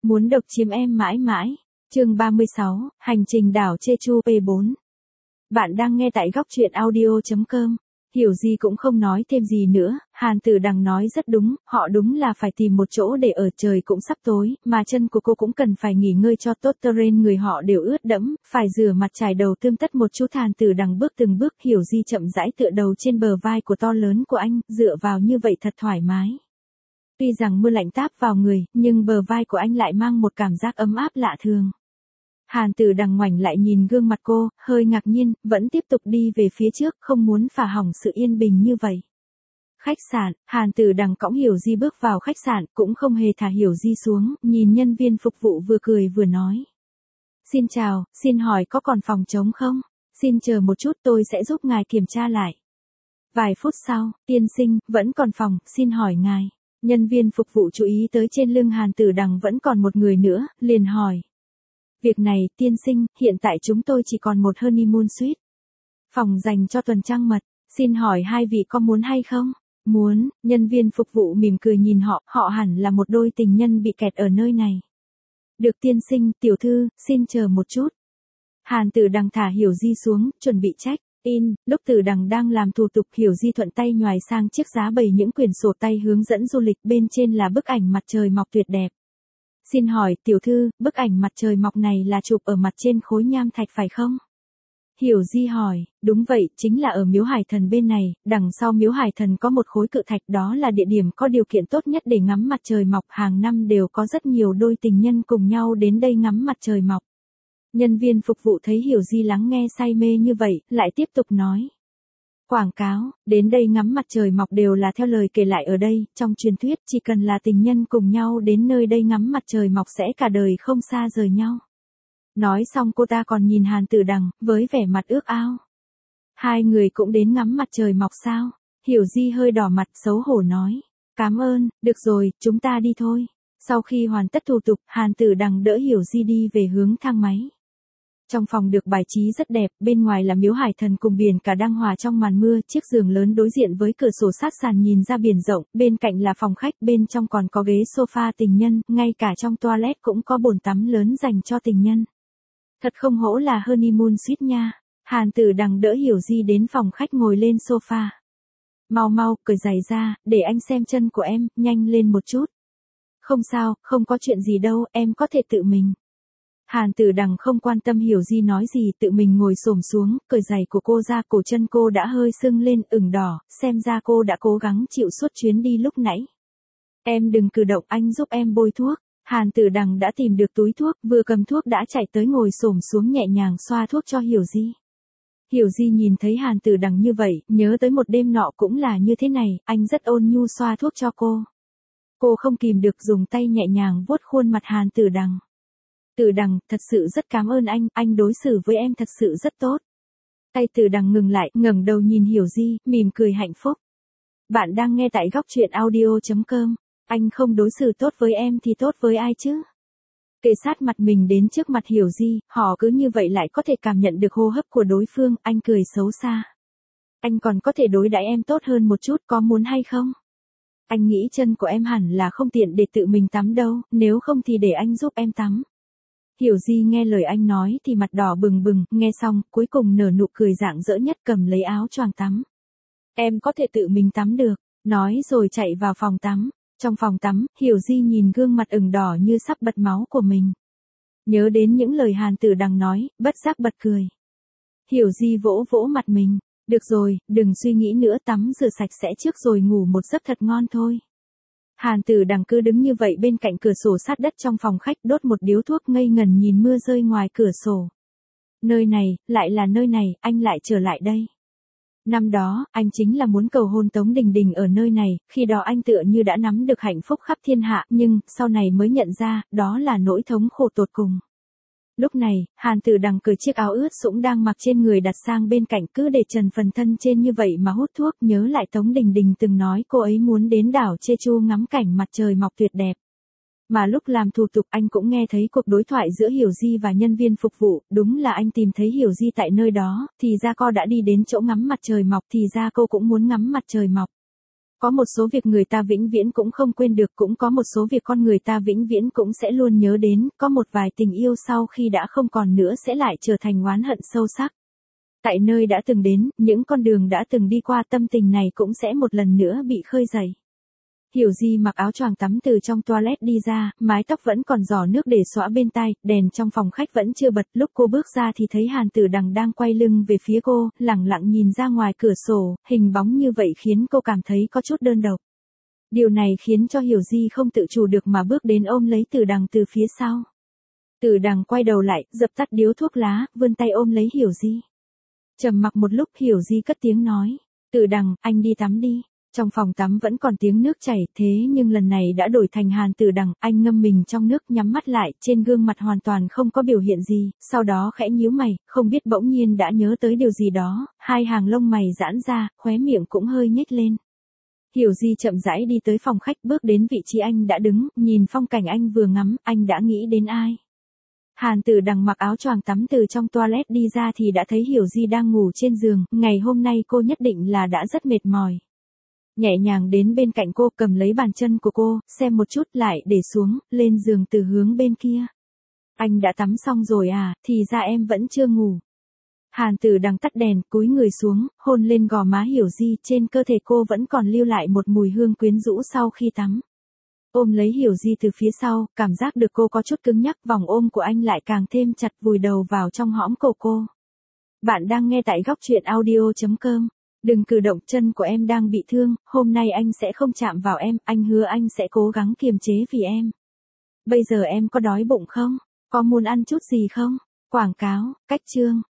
Muốn độc chiếm em mãi mãi. Chương 36, Hành trình đảo Jeju P4. Bạn đang nghe tại góc truyện audio.com. Hiểu gì cũng không nói thêm gì nữa, Hàn Tử Đằng nói rất đúng, họ đúng là phải tìm một chỗ để ở, trời cũng sắp tối, mà chân của cô cũng cần phải nghỉ ngơi cho tốt, terrain người họ đều ướt đẫm, phải rửa mặt chải đầu tươm tất một chút. Hàn Tử Đằng bước từng bước, Hiểu Di chậm rãi tựa đầu trên bờ vai của to lớn của anh, dựa vào như vậy thật thoải mái. Tuy rằng mưa lạnh táp vào người, nhưng bờ vai của anh lại mang một cảm giác ấm áp lạ thường. Hàn Tử Đằng ngoảnh lại nhìn gương mặt cô, hơi ngạc nhiên, vẫn tiếp tục đi về phía trước, không muốn phá hỏng sự yên bình như vậy. Khách sạn, Hàn Tử Đằng cõng Hiểu Di bước vào khách sạn, cũng không hề thả Hiểu Di xuống, nhìn nhân viên phục vụ vừa cười vừa nói. Xin chào, xin hỏi có còn phòng trống không? Xin chờ một chút, tôi sẽ giúp ngài kiểm tra lại. Vài phút sau, tiên sinh, vẫn còn phòng, xin hỏi ngài. Nhân viên phục vụ chú ý tới trên lưng Hàn Tử Đằng vẫn còn một người nữa, liền hỏi. Việc này, tiên sinh, hiện tại chúng tôi chỉ còn một honeymoon suite. Phòng dành cho tuần trăng mật, xin hỏi hai vị có muốn hay không? Muốn, nhân viên phục vụ mỉm cười nhìn họ, họ hẳn là một đôi tình nhân bị kẹt ở nơi này. Được tiên sinh, tiểu thư, xin chờ một chút. Hàn Tử Đằng thả Hiểu Di xuống, chuẩn bị check in, lúc Tử Đằng đang làm thủ tục, Hiểu Di thuận tay nhoài sang chiếc giá bày những quyển sổ tay hướng dẫn du lịch, bên trên là bức ảnh mặt trời mọc tuyệt đẹp. Xin hỏi, tiểu thư, bức ảnh mặt trời mọc này là chụp ở mặt trên khối nham thạch phải không? Hiểu Di hỏi, đúng vậy, chính là ở Miếu Hải Thần bên này, đằng sau Miếu Hải Thần có một khối cự thạch, đó là địa điểm có điều kiện tốt nhất để ngắm mặt trời mọc, hàng năm đều có rất nhiều đôi tình nhân cùng nhau đến đây ngắm mặt trời mọc. Nhân viên phục vụ thấy Hiểu Di lắng nghe say mê như vậy, lại tiếp tục nói. Quảng cáo, đến đây ngắm mặt trời mọc đều là theo lời kể lại ở đây, trong truyền thuyết chỉ cần là tình nhân cùng nhau đến nơi đây ngắm mặt trời mọc sẽ cả đời không xa rời nhau. Nói xong cô ta còn nhìn Hàn Tử Đằng, với vẻ mặt ước ao. Hai người cũng đến ngắm mặt trời mọc sao? Hiểu Di hơi đỏ mặt xấu hổ nói. Cảm ơn, được rồi, chúng ta đi thôi. Sau khi hoàn tất thủ tục, Hàn Tử Đằng đỡ Hiểu Di đi về hướng thang máy. Trong phòng được bài trí rất đẹp, bên ngoài là Miếu Hải Thần cùng biển cả đang hòa trong màn mưa, chiếc giường lớn đối diện với cửa sổ sát sàn nhìn ra biển rộng, bên cạnh là phòng khách, bên trong còn có ghế sofa tình nhân, ngay cả trong toilet cũng có bồn tắm lớn dành cho tình nhân. Thật không hổ là honeymoon suite nha. Hàn Tử Đằng đỡ Hiểu Di đến phòng khách ngồi lên sofa. Mau mau, cởi giày ra, để anh xem chân của em, nhanh lên một chút. Không sao, không có chuyện gì đâu, em có thể tự mình. Hàn Tử Đằng không quan tâm Hiểu Di nói gì, tự mình ngồi xổm xuống, cởi giày của cô ra, cổ chân cô đã hơi sưng lên, ửng đỏ, xem ra cô đã cố gắng chịu suốt chuyến đi lúc nãy. Em đừng cử động, anh giúp em bôi thuốc. Hàn Tử Đằng đã tìm được túi thuốc, vừa cầm thuốc đã chạy tới ngồi xổm xuống nhẹ nhàng xoa thuốc cho Hiểu Di. Hiểu Di nhìn thấy Hàn Tử Đằng như vậy, nhớ tới một đêm nọ cũng là như thế này, anh rất ôn nhu xoa thuốc cho cô. Cô không kìm được dùng tay nhẹ nhàng vuốt khuôn mặt Hàn Tử Đằng. Tử Đằng, thật sự rất cảm ơn anh đối xử với em thật sự rất tốt. Tay Tử Đằng ngừng lại, ngẩng đầu nhìn Hiểu Di, mỉm cười hạnh phúc. Bạn đang nghe tại góc truyện audio.com. Anh không đối xử tốt với em thì tốt với ai chứ? Kề sát mặt mình đến trước mặt Hiểu Di, họ cứ như vậy lại có thể cảm nhận được hô hấp của đối phương, anh cười xấu xa. Anh còn có thể đối đãi em tốt hơn một chút, có muốn hay không? Anh nghĩ chân của em hẳn là không tiện để tự mình tắm đâu, nếu không thì để anh giúp em tắm. Hiểu Di nghe lời anh nói thì mặt đỏ bừng bừng, nghe xong, cuối cùng nở nụ cười rạng rỡ nhất, cầm lấy áo choàng tắm. Em có thể tự mình tắm được, nói rồi chạy vào phòng tắm. Trong phòng tắm, Hiểu Di nhìn gương mặt ửng đỏ như sắp bật máu của mình. Nhớ đến những lời Hàn Tử Đằng nói, bất giác bật cười. Hiểu Di vỗ vỗ mặt mình. Được rồi, đừng suy nghĩ nữa, tắm rửa sạch sẽ trước rồi ngủ một giấc thật ngon thôi. Hàn Tử Đằng cứ đứng như vậy bên cạnh cửa sổ sát đất trong phòng khách, đốt một điếu thuốc ngây ngẩn nhìn mưa rơi ngoài cửa sổ. Nơi này, lại là nơi này, anh lại trở lại đây. Năm đó, anh chính là muốn cầu hôn Tống Đình Đình ở nơi này, khi đó anh tựa như đã nắm được hạnh phúc khắp thiên hạ, nhưng, sau này mới nhận ra, đó là nỗi thống khổ tột cùng. Lúc này, Hàn Tử Đằng cởi chiếc áo ướt sũng đang mặc trên người đặt sang bên cạnh, cứ để trần phần thân trên như vậy mà hút thuốc, nhớ lại Tống Đình Đình từng nói cô ấy muốn đến đảo Jeju ngắm cảnh mặt trời mọc tuyệt đẹp. Mà lúc làm thủ tục anh cũng nghe thấy cuộc đối thoại giữa Hiểu Di và nhân viên phục vụ, đúng là anh tìm thấy Hiểu Di tại nơi đó, thì ra cô đã đi đến chỗ ngắm mặt trời mọc, thì ra cô cũng muốn ngắm mặt trời mọc. Có một số việc người ta vĩnh viễn cũng không quên được, cũng có một số việc con người ta vĩnh viễn cũng sẽ luôn nhớ đến, có một vài tình yêu sau khi đã không còn nữa sẽ lại trở thành oán hận sâu sắc. Tại nơi đã từng đến, những con đường đã từng đi qua, tâm tình này cũng sẽ một lần nữa bị khơi dậy. Hiểu Di mặc áo choàng tắm từ trong toilet đi ra, mái tóc vẫn còn giỏ nước để xõa bên tai, đèn trong phòng khách vẫn chưa bật, lúc cô bước ra thì thấy Hàn Tử Đằng đang quay lưng về phía cô, lẳng lặng nhìn ra ngoài cửa sổ, hình bóng như vậy khiến cô cảm thấy có chút đơn độc. Điều này khiến cho Hiểu Di không tự chủ được mà bước đến ôm lấy Tử Đằng từ phía sau. Tử Đằng quay đầu lại, dập tắt điếu thuốc lá, vươn tay ôm lấy Hiểu Di. Trầm mặc một lúc, Hiểu Di cất tiếng nói, Tử Đằng, anh đi tắm đi. Trong phòng tắm vẫn còn tiếng nước chảy, thế nhưng lần này đã đổi thành Hàn Tử Đằng, anh ngâm mình trong nước, nhắm mắt lại, trên gương mặt hoàn toàn không có biểu hiện gì, sau đó khẽ nhíu mày, không biết bỗng nhiên đã nhớ tới điều gì đó, hai hàng lông mày giãn ra, khóe miệng cũng hơi nhếch lên. Hiểu Di chậm rãi đi tới phòng khách, bước đến vị trí anh đã đứng, nhìn phong cảnh anh vừa ngắm, anh đã nghĩ đến ai. Hàn Tử Đằng mặc áo choàng tắm từ trong toilet đi ra thì đã thấy Hiểu Di đang ngủ trên giường, ngày hôm nay cô nhất định là đã rất mệt mỏi. Nhẹ nhàng đến bên cạnh cô, cầm lấy bàn chân của cô, xem một chút lại để xuống, lên giường từ hướng bên kia. Anh đã tắm xong rồi à, thì ra em vẫn chưa ngủ. Hàn Tử Đằng tắt đèn, cúi người xuống, hôn lên gò má Hiểu Di, trên cơ thể cô vẫn còn lưu lại một mùi hương quyến rũ sau khi tắm. Ôm lấy Hiểu Di từ phía sau, cảm giác được cô có chút cứng nhắc, vòng ôm của anh lại càng thêm chặt, vùi đầu vào trong hõm cổ cô. Bạn đang nghe tại góc truyện audio.com. Đừng cử động, chân của em đang bị thương, hôm nay anh sẽ không chạm vào em, anh hứa anh sẽ cố gắng kiềm chế vì em. Bây giờ em có đói bụng không? Có muốn ăn chút gì không? Quảng cáo, cách chương.